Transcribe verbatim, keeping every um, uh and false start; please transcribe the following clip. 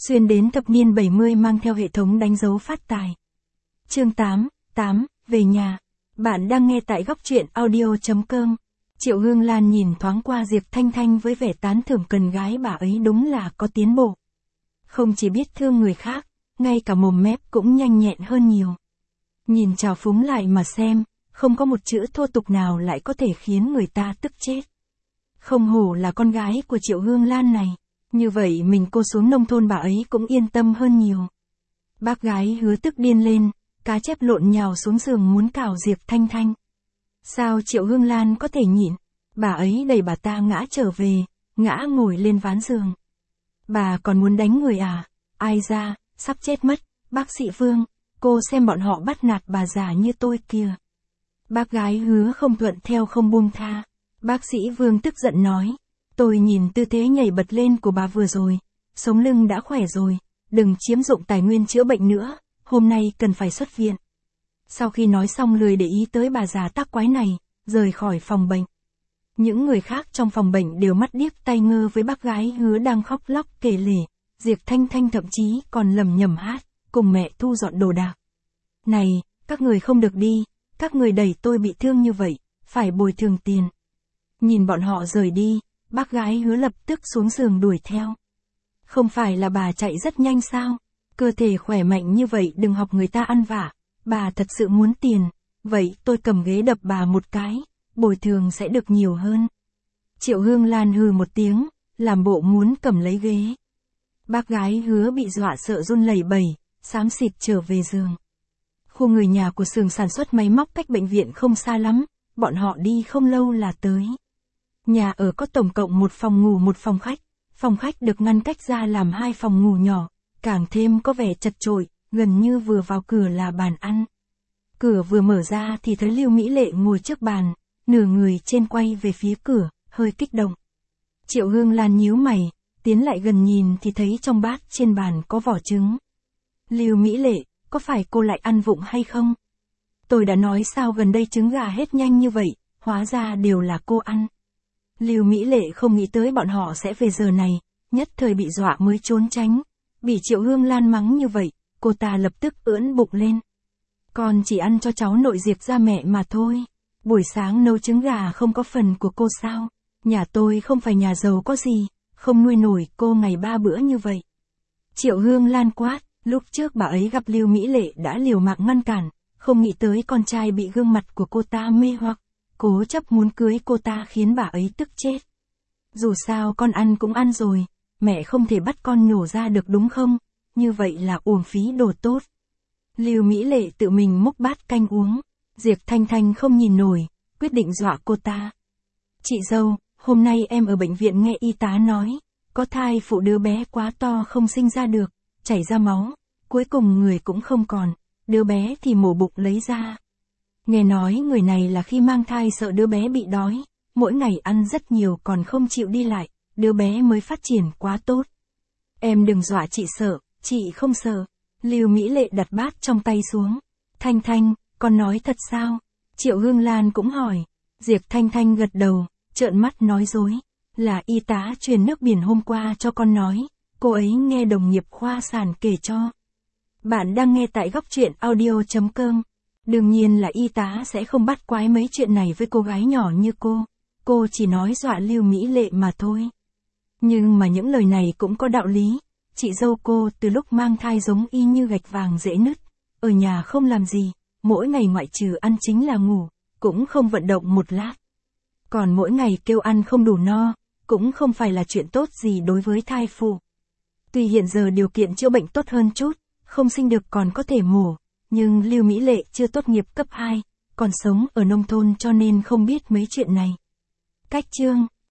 xuyên đến thập niên bảy mươi mang theo hệ thống đánh dấu phát tài. Chương tám, tám, về nhà. Bạn đang nghe tại góc truyện audio chấm com. Triệu Hương Lan nhìn thoáng qua Diệp Thanh Thanh với vẻ tán thưởng, cần gái bà ấy đúng là có tiến bộ. Không chỉ biết thương người khác, ngay cả mồm mép cũng nhanh nhẹn hơn nhiều. Nhìn trào phúng lại mà xem, không có một chữ thô tục nào lại có thể khiến người ta tức chết. Không hổ là con gái của Triệu Hương Lan này, như vậy mình cô xuống nông thôn bà ấy cũng yên tâm hơn nhiều. Bác gái Hứa tức điên lên, cá chép lộn nhào xuống giường muốn cào Diệp Thanh Thanh. Sao Triệu Hương Lan có thể nhịn, bà ấy đẩy bà ta ngã trở về, ngã ngồi lên ván giường. Bà còn muốn đánh người à? Ai ra, sắp chết mất, bác sĩ Vương, cô xem bọn họ bắt nạt bà già như tôi kìa. Bác gái Hứa không thuận theo không buông tha. Bác sĩ Vương tức giận nói, tôi nhìn tư thế nhảy bật lên của bà vừa rồi, sống lưng đã khỏe rồi, đừng chiếm dụng tài nguyên chữa bệnh nữa, hôm nay cần phải xuất viện. Sau khi nói xong lười để ý tới bà già tác quái này, rời khỏi phòng bệnh. Những người khác trong phòng bệnh đều mắt điếc tai ngơ với bác gái Hứa đang khóc lóc kể lể. Diệp Thanh Thanh thậm chí còn lầm nhầm hát, cùng mẹ thu dọn đồ đạc. Này, các người không được đi, các người đẩy tôi bị thương như vậy, phải bồi thường tiền. Nhìn bọn họ rời đi, bác gái Hứa lập tức xuống giường đuổi theo. Không phải là bà chạy rất nhanh sao? Cơ thể khỏe mạnh như vậy đừng học người ta ăn vạ. Bà thật sự muốn tiền, vậy tôi cầm ghế đập bà một cái, bồi thường sẽ được nhiều hơn. Triệu Hương Lan hừ một tiếng, làm bộ muốn cầm lấy ghế. Bác gái Hứa bị dọa sợ run lẩy bẩy, xám xịt trở về giường. Khu người nhà của xưởng sản xuất máy móc cách bệnh viện không xa lắm, bọn họ đi không lâu là tới. Nhà ở có tổng cộng một phòng ngủ một phòng khách, phòng khách được ngăn cách ra làm hai phòng ngủ nhỏ, càng thêm có vẻ chật chội, gần như vừa vào cửa là bàn ăn. Cửa vừa mở ra thì thấy Lưu Mỹ Lệ ngồi trước bàn, nửa người trên quay về phía cửa, hơi kích động. Triệu Hương Lan nhíu mày, tiến lại gần nhìn thì thấy trong bát trên bàn có vỏ trứng. Lưu Mỹ Lệ, có phải cô lại ăn vụng hay không? Tôi đã nói sao gần đây trứng gà hết nhanh như vậy, hóa ra đều là cô ăn. Lưu Mỹ Lệ không nghĩ tới bọn họ sẽ về giờ này, nhất thời bị dọa mới trốn tránh. Bị Triệu Hương Lan mắng như vậy, cô ta lập tức ưỡn bụng lên. Con chỉ ăn cho cháu nội Diệp gia mẹ mà thôi. Buổi sáng nấu trứng gà không có phần của cô sao? Nhà tôi không phải nhà giàu có gì, không nuôi nổi cô ngày ba bữa như vậy. Triệu Hương Lan quát, lúc trước bà ấy gặp Lưu Mỹ Lệ đã liều mạng ngăn cản, không nghĩ tới con trai bị gương mặt của cô ta mê hoặc, cố chấp muốn cưới cô ta khiến bà ấy tức chết. Dù sao con ăn cũng ăn rồi, mẹ không thể bắt con nhổ ra được đúng không? Như vậy là uổng phí đồ tốt. Lưu Mỹ Lệ tự mình múc bát canh uống. Diệp Thanh Thanh không nhìn nổi, quyết định dọa cô ta. Chị dâu, hôm nay em ở bệnh viện nghe y tá nói, có thai phụ đứa bé quá to không sinh ra được, chảy ra máu, cuối cùng người cũng không còn, đứa bé thì mổ bụng lấy ra. Nghe nói người này là khi mang thai sợ đứa bé bị đói, mỗi ngày ăn rất nhiều còn không chịu đi lại, đứa bé mới phát triển quá tốt. Em đừng dọa chị sợ, chị không sợ. Lưu Mỹ Lệ đặt bát trong tay xuống. Thanh Thanh, con nói thật sao? Triệu Hương Lan cũng hỏi. Diệp Thanh Thanh gật đầu, trợn mắt nói dối. Là y tá truyền nước biển hôm qua cho con nói, cô ấy nghe đồng nghiệp khoa sản kể cho. Bạn đang nghe tại góc truyện audio chấm com. Đương nhiên là y tá sẽ không bắt quái mấy chuyện này với cô gái nhỏ như cô. Cô chỉ nói dọa Lưu Mỹ Lệ mà thôi. Nhưng mà những lời này cũng có đạo lý. Chị dâu cô từ lúc mang thai giống y như gạch vàng dễ nứt. Ở nhà không làm gì, mỗi ngày ngoại trừ ăn chính là ngủ, cũng không vận động một lát. Còn mỗi ngày kêu ăn không đủ no, cũng không phải là chuyện tốt gì đối với thai phụ. Tuy hiện giờ điều kiện chữa bệnh tốt hơn chút, không sinh được còn có thể mổ, nhưng Lưu Mỹ Lệ chưa tốt nghiệp cấp hai, còn sống ở nông thôn cho nên không biết mấy chuyện này. Cách chương